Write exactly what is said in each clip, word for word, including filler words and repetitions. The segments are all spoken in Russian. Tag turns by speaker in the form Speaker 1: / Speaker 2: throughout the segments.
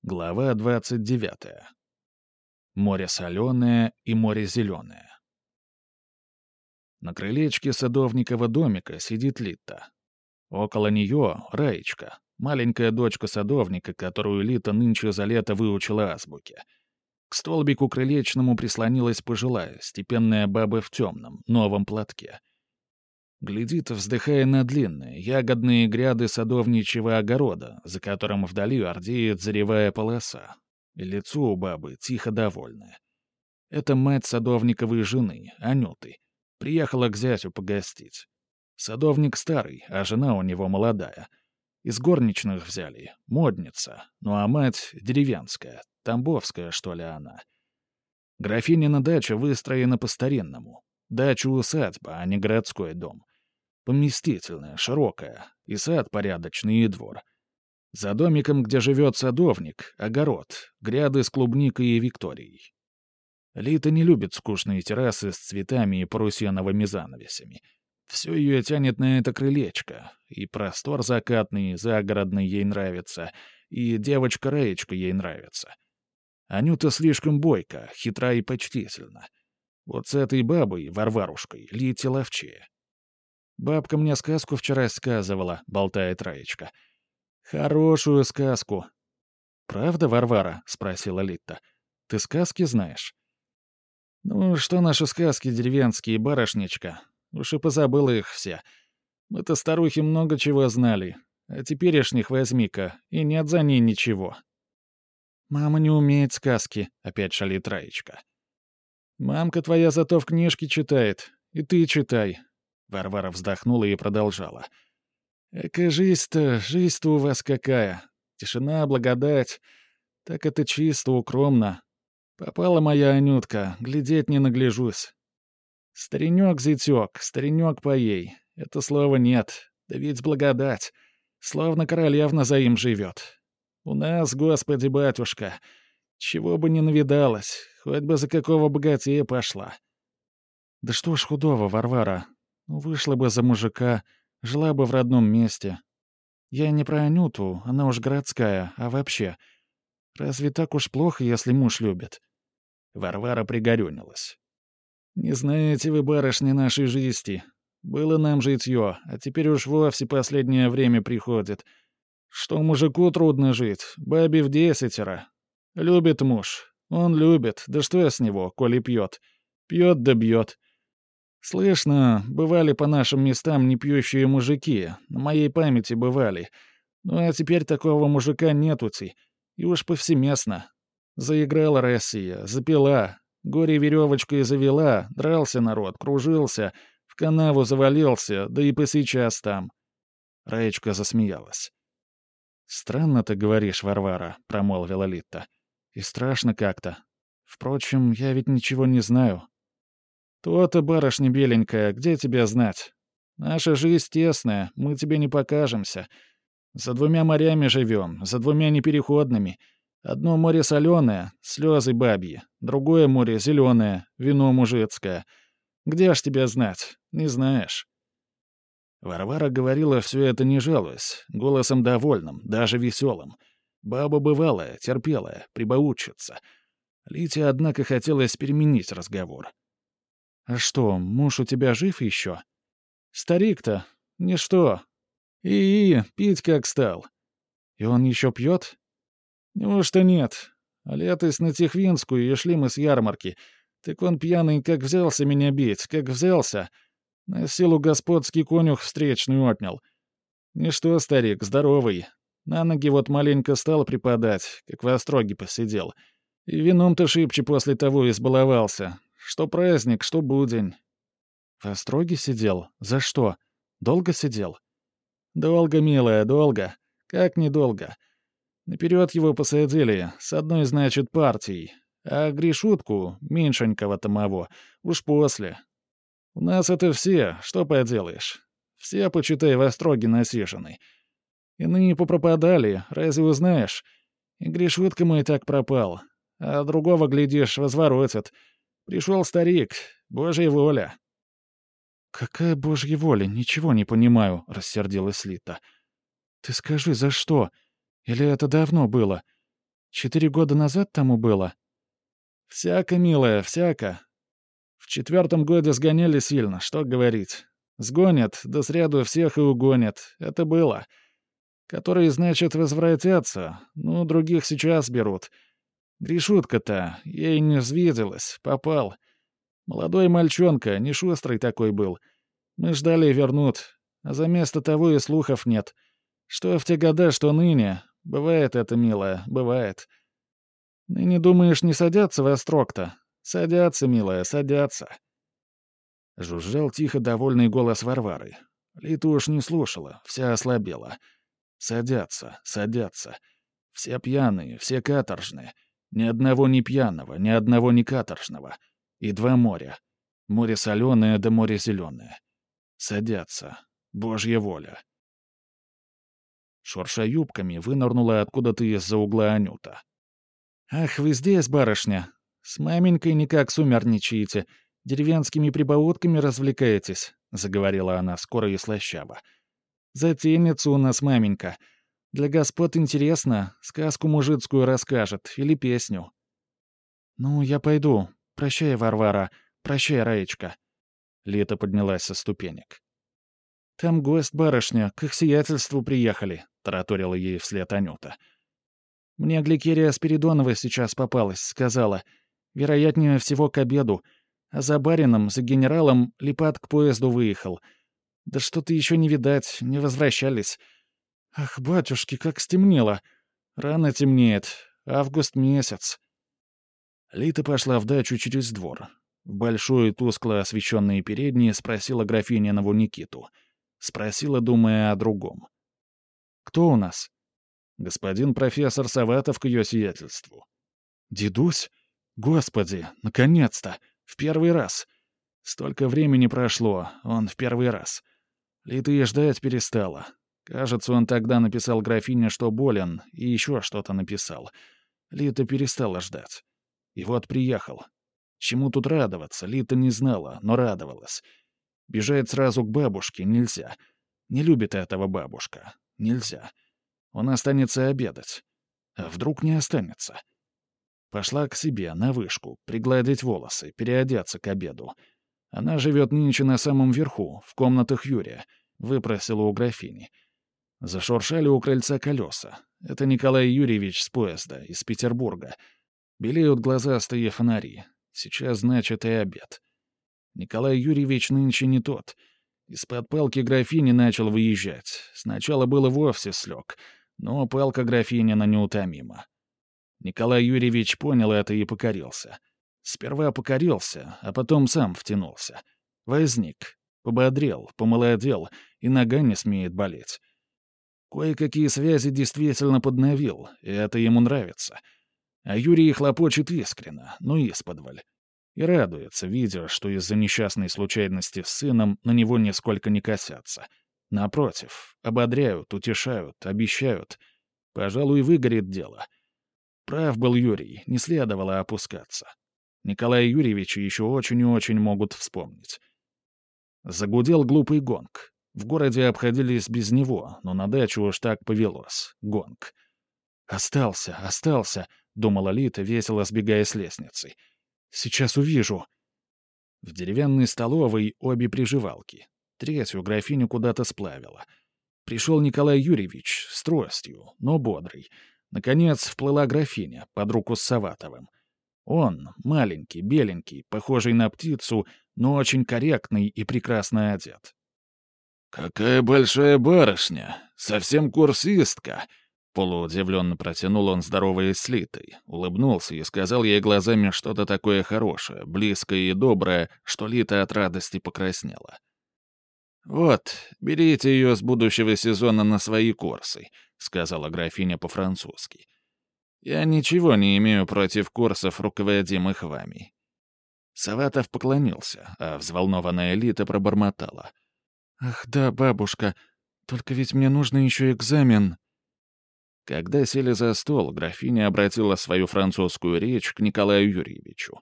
Speaker 1: Глава двадцать девятая. Море соленое и море зеленое. На крылечке садовникова домика сидит Лита. Около нее Раечка, маленькая дочка садовника, которую Лита нынче за лето выучила азбуке. К столбику крылечному прислонилась пожилая, степенная баба в темном, новом платке. Глядит, вздыхая на длинные, ягодные гряды садовничьего огорода, за которым вдали ордеет заревая полоса. И лицо у бабы тихо довольное. Это мать садовниковой жены, Анюты. Приехала к зятю погостить. Садовник старый, а жена у него молодая. Из горничных взяли, модница, ну а мать деревенская, тамбовская, что ли, она. Графинина дача выстроена по-старинному. Дача-усадьба, а не городской дом. Поместительная, широкая, и сад порядочный, и двор. За домиком, где живет садовник, огород, гряды с клубникой и викторией. Лита не любит скучные террасы с цветами и парусиновыми занавесями. Все ее тянет на это крылечко, и простор закатный, загородный ей нравится, и девочка Раечка ей нравится. Анюта слишком бойка, хитра и почтительна. Вот с этой бабой, Варварушкой, Лите ловчее. «Бабка мне сказку вчера сказывала», — болтает Раечка. «Хорошую сказку». «Правда, Варвара?» — спросила Литта. «Ты сказки знаешь?» «Ну, что наши сказки деревенские, барышничка? Уж и позабыла их все. Мы-то старухи много чего знали, а теперешних возьми-ка, и нет за ней ничего». «Мама не умеет сказки», — опять шалит Раечка. «Мамка твоя зато в книжке читает, и ты читай». Варвара вздохнула и продолжала. «Эка жизнь-то, жизнь-то у вас какая. Тишина, благодать. Так это чисто, укромно. Попала моя Анютка, глядеть не нагляжусь. Старенек-зятек, старенек по ей. Это слова нет, да ведь благодать. Словно королевна за им живет. У нас, Господи, батюшка, чего бы ни навидалась, хоть бы за какого богатея пошла». «Да что ж худого, Варвара. Ну, вышла бы за мужика, жила бы в родном месте. Я не про Анюту, она уж городская, а вообще. Разве так уж плохо, если муж любит?» Варвара пригорюнилась. «Не знаете вы, барышни, нашей жизни. Было нам житье, а теперь уж вовсе последнее время приходит. Что мужику трудно жить, бабе в десятеро. Любит муж, он любит, да что с него, коли пьет? Пьет да бьет. Слышно, бывали по нашим местам непьющие мужики, на моей памяти бывали. Ну а теперь такого мужика нетути, и уж повсеместно. Заиграла Россия, запила, горе веревочкой завела, дрался народ, кружился, в канаву завалился, да и посейчас там». Раечка засмеялась. «Странно ты говоришь, Варвара», — промолвила Литта. «И страшно как-то. Впрочем, я ведь ничего не знаю». «То-то, барышня беленькая, где тебя знать? Наша жизнь тесная, мы тебе не покажемся. За двумя морями живем, за двумя непереходными. Одно море соленое, слезы бабьи, другое море зеленое, вино мужицкое. Где ж тебя знать? Не знаешь». Варвара говорила все это не жалуясь, голосом довольным, даже веселым. Баба бывалая, терпелая, прибаутчица. Лите, однако, хотелось переменить разговор. «А что, муж у тебя жив еще?» «Старик-то? Ничто. И-и, пить как стал». «И он еще пьет?» «Неужто нет? А летось на Тихвинскую и шли мы с ярмарки. Так он пьяный как взялся меня бить, как взялся. На силу господский конюх встречную отнял. Ничто, старик, здоровый. На ноги вот маленько стал припадать, как в остроге посидел. И вином-то шибче после того избаловался. Что праздник, что будень». «В остроге сидел? За что? Долго сидел?» «Долго, милая, долго. Как недолго. Наперед его посадили, с одной, значит, партией. А Гришутку, меньшенького томого, уж после. У нас это все, что поделаешь. Все, почитай, в остроге насижены. Иные попропадали, разве узнаешь? И Гришутка мой так пропал. А другого, глядишь, возворотят. Пришел старик, Божья воля».
Speaker 2: «Какая божья воля? Ничего не понимаю», — рассердилась Лита. «Ты скажи, за что? Или это давно было? Четыре года назад тому было?»
Speaker 1: «Всяко, милая, всяко. В четвертом годе сгоняли сильно, что говорить. Сгонят, да сряду всех и угонят. Это было. Которые, значит, возвратятся, ну, других сейчас берут. Гришутка-то, ей не взвиделась, попал. Молодой мальчонка, не шустрый такой был. Мы ждали вернут, а за место того и слухов нет. Что в те года, что ныне. Бывает это, милая, бывает. Ныне, думаешь, не садятся во строк-то? Садятся, милая, садятся». Жужжал тихо довольный голос Варвары. Лита уж не слушала, вся ослабела. «Садятся, садятся. Все пьяные, все каторжные. Ни одного не пьяного, ни одного не каторжного. И два моря. Море соленое да море зеленое. Садятся. Божья воля». Шурша юбками вынырнула откуда-то из-за угла Анюта. «Ах, вы здесь, барышня. С маменькой никак сумерничаете. Деревенскими прибаутками развлекаетесь», — заговорила она скоро и слащаво. «Затейница у нас маменька. Для господ интересно, сказку мужицкую расскажет или песню». «Ну, я пойду. Прощай, Варвара. Прощай, Раечка». Лита поднялась со ступенек. «Там гость, барышня, к их сиятельству приехали», — тараторила ей вслед Анюта. «Мне Гликерия Спиридонова сейчас попалась, сказала. Вероятнее всего к обеду. А за барином, за генералом, Липат к поезду выехал. Да что-то еще не видать, не возвращались. Ах, батюшки, как стемнело. Рано темнеет. Август месяц». Лита пошла в дачу через двор. В большой, тускло освещенной передней спросила графининову Никиту. Спросила, думая о другом. «Кто у нас?» «Господин профессор Саватов к ее сиятельству». «Дедусь? Господи, наконец-то! В первый раз! Столько времени прошло, он в первый раз. Лита и ждать перестала. Кажется, он тогда написал графине, что болен, и еще что-то написал. Лита перестала ждать. И вот приехал. Чему тут радоваться, Лита не знала, но радовалась. Бежать сразу к бабушке нельзя. Не любит этого бабушка. Нельзя. Он останется обедать. А вдруг не останется? Пошла к себе, на вышку, пригладить волосы, переодеться к обеду. Она живет нынче на самом верху, в комнатах Юрия. Выпросила у графини. Зашуршали у крыльца колеса. Это Николай Юрьевич с поезда, из Петербурга. Белеют глазастые фонари. Сейчас, значит, и обед. Николай Юрьевич нынче не тот. Из-под палки графини начал выезжать. Сначала было вовсе слег, но палка графинина неутомима. Николай Юрьевич понял это и покорился. Сперва покорился, а потом сам втянулся. Возник, пободрел, помолодел, и нога не смеет болеть. Кое-какие связи действительно подновил, и это ему нравится. А Юрий хлопочет искренно, но исподволь. И радуется, видя, что из-за несчастной случайности с сыном на него нисколько не косятся. Напротив, ободряют, утешают, обещают. Пожалуй, выгорит дело. Прав был Юрий, не следовало опускаться. Николая Юрьевича еще очень и очень могут вспомнить. Загудел глупый гонг. В городе обходились без него, но на дачу уж так повелось. Гонг. «Остался, остался», — думала Лита, весело сбегая с лестницы. «Сейчас увижу». В деревянной столовой обе приживалки. Третью графиню куда-то сплавила. Пришел Николай Юрьевич с тростью, но бодрый. Наконец вплыла графиня под руку с Саватовым. Он, маленький, беленький, похожий на птицу, но очень корректный и прекрасно одет.
Speaker 3: «Какая большая барышня! Совсем курсистка!» Полуудивленно протянул он, здороваясь с Литой, улыбнулся и сказал ей глазами что-то такое хорошее, близкое и доброе, что Лита от радости покраснела. «Вот, берите ее с будущего сезона на свои курсы», — сказала графиня по-французски. «Я ничего не имею против курсов, руководимых вами». Саватов поклонился, а взволнованная Лита пробормотала.
Speaker 2: «Ах да, бабушка, только ведь мне нужно еще экзамен».
Speaker 1: Когда сели за стол, графиня обратила свою французскую речь к Николаю Юрьевичу.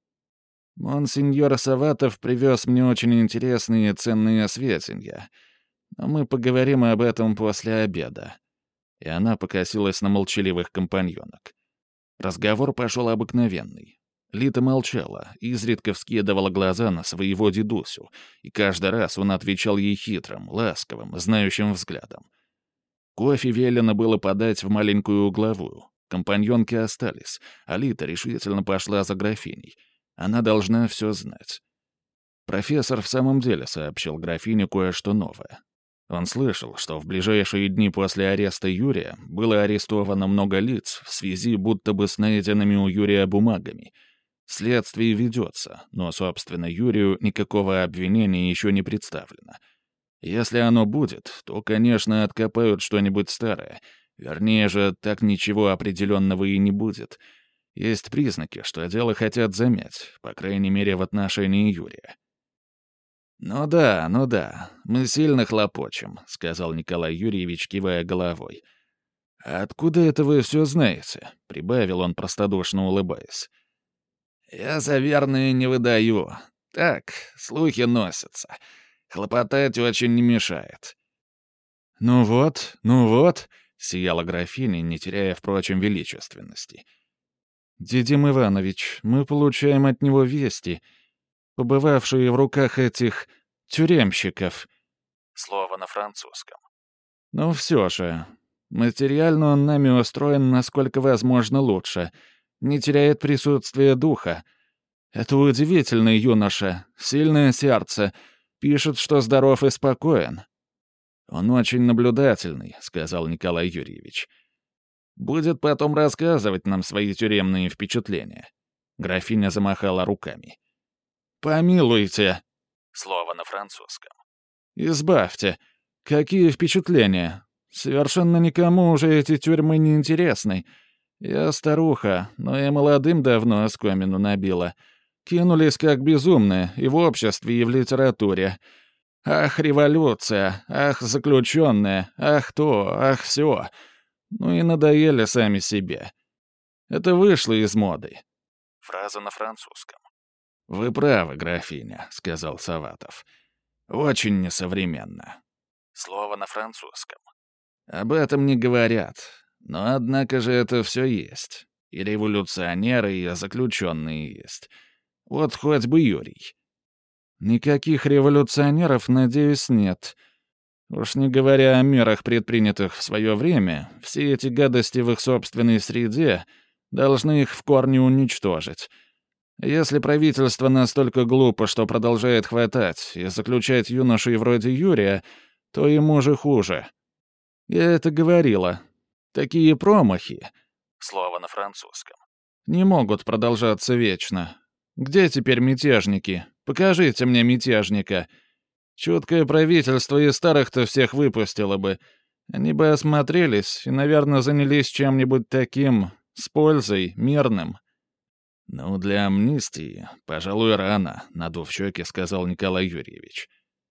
Speaker 1: «Монсеньор Саватов привез мне очень интересные и ценные сведения, но мы поговорим об этом после обеда». И она покосилась на молчаливых компаньонок. Разговор пошел обыкновенный. Лита молчала, изредка вскидывала глаза на своего дедусю, и каждый раз он отвечал ей хитрым, ласковым, знающим взглядом. Кофе велено было подать в маленькую угловую. Компаньонки остались, а Лита решительно пошла за графиней. Она должна все знать. Профессор в самом деле сообщил графине кое-что новое. Он слышал, что в ближайшие дни после ареста Юрия было арестовано много лиц в связи будто бы с найденными у Юрия бумагами. Следствие ведется, но, собственно, Юрию никакого обвинения еще не представлено. Если оно будет, то, конечно, откопают что-нибудь старое. Вернее же, так ничего определенного и не будет. Есть признаки, что дело хотят замять, по крайней мере, в отношении Юрия. «Ну да, ну да, мы сильно хлопочем», — сказал Николай Юрьевич, кивая головой. «А откуда это вы все знаете?» — прибавил он, простодушно улыбаясь. «Я за верное не выдаю. Так, слухи носятся. Хлопотать очень не мешает». «Ну вот, ну вот», — сияла графиня, не теряя, впрочем, величественности. «Дидим Иванович, мы получаем от него вести, побывавшие в руках этих тюремщиков». Слово на французском. «Ну все же, материально он нами устроен насколько возможно лучше, не теряет присутствия духа. Это удивительный юноша, сильное сердце, пишет, что здоров и спокоен». «Он очень наблюдательный», — сказал Николай Юрьевич. «Будет потом рассказывать нам свои тюремные впечатления». Графиня замахала руками. «Помилуйте!» Слово на французском. «Избавьте! Какие впечатления? Совершенно никому уже эти тюрьмы не интересны. Я старуха, но и молодым давно оскомину набила. Кинулись как безумные и в обществе, и в литературе. Ах, революция! Ах, заключенные! Ах то! Ах сё! Ну и надоели сами себе. Это вышло из моды». Фраза на французском. «Вы правы, графиня», — сказал Саватов. «Очень несовременно». Слово на французском. «Об этом не говорят. Но, однако же, это все есть. И революционеры, и заключенные есть. Вот хоть бы Юрий». «Никаких революционеров, надеюсь, нет. Уж не говоря о мерах, предпринятых в свое время, все эти гадости в их собственной среде должны их в корне уничтожить. Если правительство настолько глупо, что продолжает хватать и заключать юношей вроде Юрия, то ему же хуже. Я это говорила. Такие промахи, слово на французском, не могут продолжаться вечно. Где теперь мятежники? Покажите мне мятежника. Чуткое правительство и старых-то всех выпустило бы. Они бы осмотрелись и, наверное, занялись чем-нибудь таким, с пользой, мирным». «Ну, для амнистии, пожалуй, рано», — надув щеки, сказал Николай Юрьевич.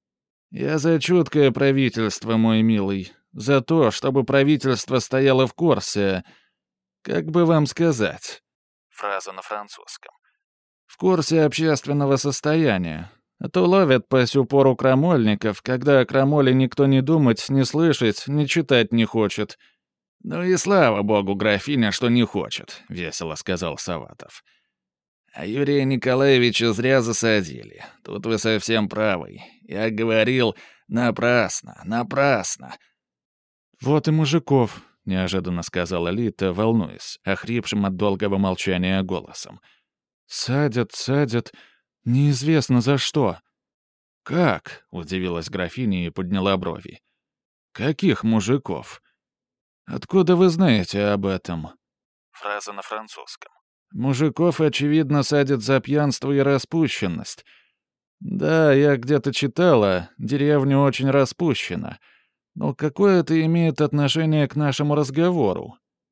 Speaker 1: «Я за чуткое правительство, мой милый. За то, чтобы правительство стояло в курсе. Как бы вам сказать?» Фраза на французском. «В курсе общественного состояния. А то ловят по сю пору крамольников, когда о крамоле никто не думать, не слышать, не читать не хочет». «Ну и слава богу, графиня, что не хочет», — весело сказал Саватов. «А Юрия Николаевича зря засадили. Тут вы совсем правы. Я говорил, напрасно, напрасно». «Вот и мужиков», — неожиданно сказала Лита, волнуясь, охрипшим от долгого молчания голосом. «Садят, садят, неизвестно за что». «Как?» — удивилась графиня и подняла брови. «Каких мужиков? Откуда вы знаете об этом?» Фраза на французском. «Мужиков, очевидно, садят за пьянство и распущенность. Да, я где-то читала, деревня очень распущена. Но какое это имеет отношение к нашему разговору?»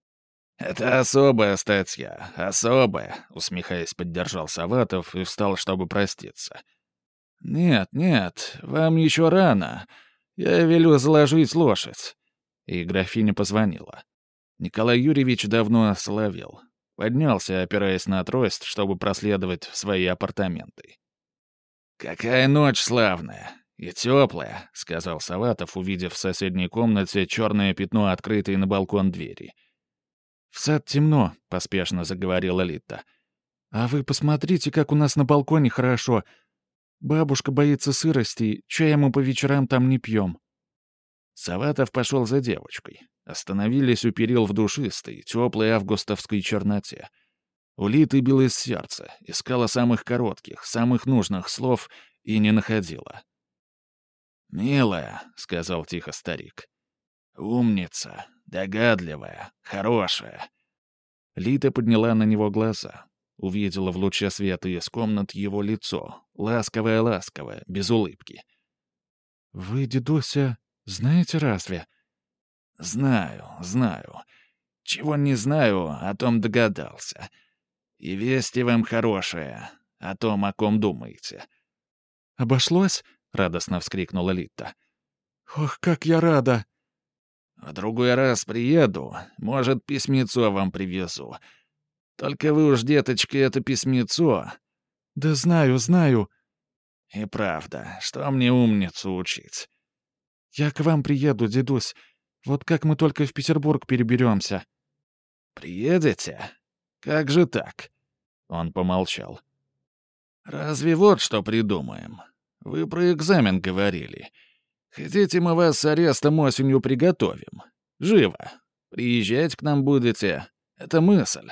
Speaker 1: «Это особая статья, особая», — усмехаясь, поддержал Саватов и встал, чтобы проститься. «Нет, нет, вам еще рано. Я велю заложить лошадь». И графиня позвонила. Николай Юрьевич давно осоловел. Поднялся, опираясь на трость, чтобы проследовать в свои апартаменты. «Какая ночь славная и теплая», — сказал Саватов, увидев в соседней комнате черное пятно, открытой на балкон двери.
Speaker 2: «В сад темно», — поспешно заговорила Лита. «А вы посмотрите, как у нас на балконе хорошо. Бабушка боится сырости, чая мы по вечерам там не пьем».
Speaker 1: Саватов пошел за девочкой. Остановились у перил в душистой, теплой августовской черноте. У Литы билось сердце, искала самых коротких, самых нужных слов и не находила. «Милая», — сказал тихо старик, — «умница, догадливая, хорошая». Лита подняла на него глаза. Увидела в луче света из комнат его лицо, ласковое-ласковое, без улыбки.
Speaker 2: «Вы, дедуся, знаете разве?»
Speaker 1: «Знаю, знаю. Чего не знаю, о том догадался. И вести вам хорошие, о том, о ком думаете».
Speaker 2: «Обошлось?» — радостно вскрикнула Лита. «Ох, как я рада!»
Speaker 1: «В другой раз приеду, может, письмецо вам привезу. Только вы уж, деточка, это письмецо...»
Speaker 2: «Да знаю, знаю».
Speaker 1: «И правда, что мне умницу учить?»
Speaker 2: «Я к вам приеду, дедусь. Вот как мы только в Петербург переберемся».
Speaker 1: «Приедете? Как же так?» Он помолчал. «Разве вот что придумаем? Вы про экзамен говорили. Хотите, мы вас с арестом осенью приготовим? Живо. Приезжать к нам будете. Это мысль».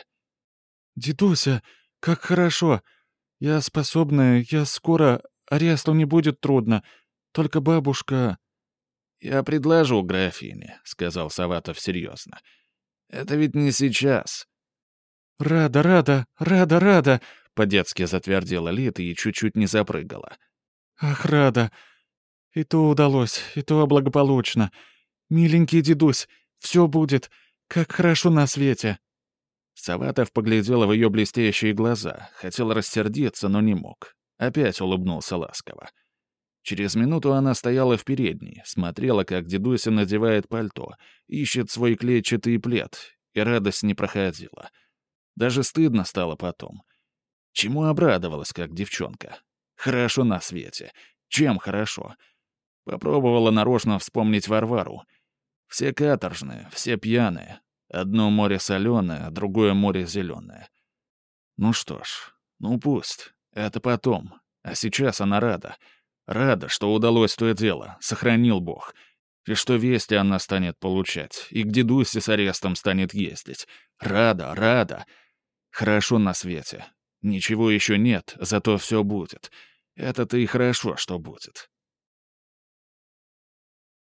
Speaker 2: «Дедуся, как хорошо. Я способная, я скоро, аресту не будет трудно. Только бабушка...»
Speaker 1: «Я предложу графине», — сказал Саватов серьезно. «Это ведь не сейчас».
Speaker 2: «Рада, рада, рада, рада», —
Speaker 1: по-детски затвердила Лита и чуть-чуть не запрыгала.
Speaker 2: «Ах, рада. И то удалось, и то благополучно. Миленький дедусь, все будет, как хорошо на свете».
Speaker 1: Саватов поглядел в ее блестящие глаза, хотел рассердиться, но не мог. Опять улыбнулся ласково. Через минуту она стояла в передней, смотрела, как дедуся надевает пальто, ищет свой клетчатый плед, и радость не проходила. Даже стыдно стало потом. Чему обрадовалась, как девчонка? Хорошо на свете. Чем хорошо? Попробовала нарочно вспомнить Варвару. Все каторжные, все пьяные. Одно море соленое, другое море зеленое. Ну что ж, ну пусть. Это потом. А сейчас она рада. Рада, что удалось то дело, сохранил Бог. И что вести она станет получать, и к дедусе с арестом станет ездить. Рада, рада. Хорошо на свете. Ничего еще нет, зато все будет. Это-то и хорошо, что будет.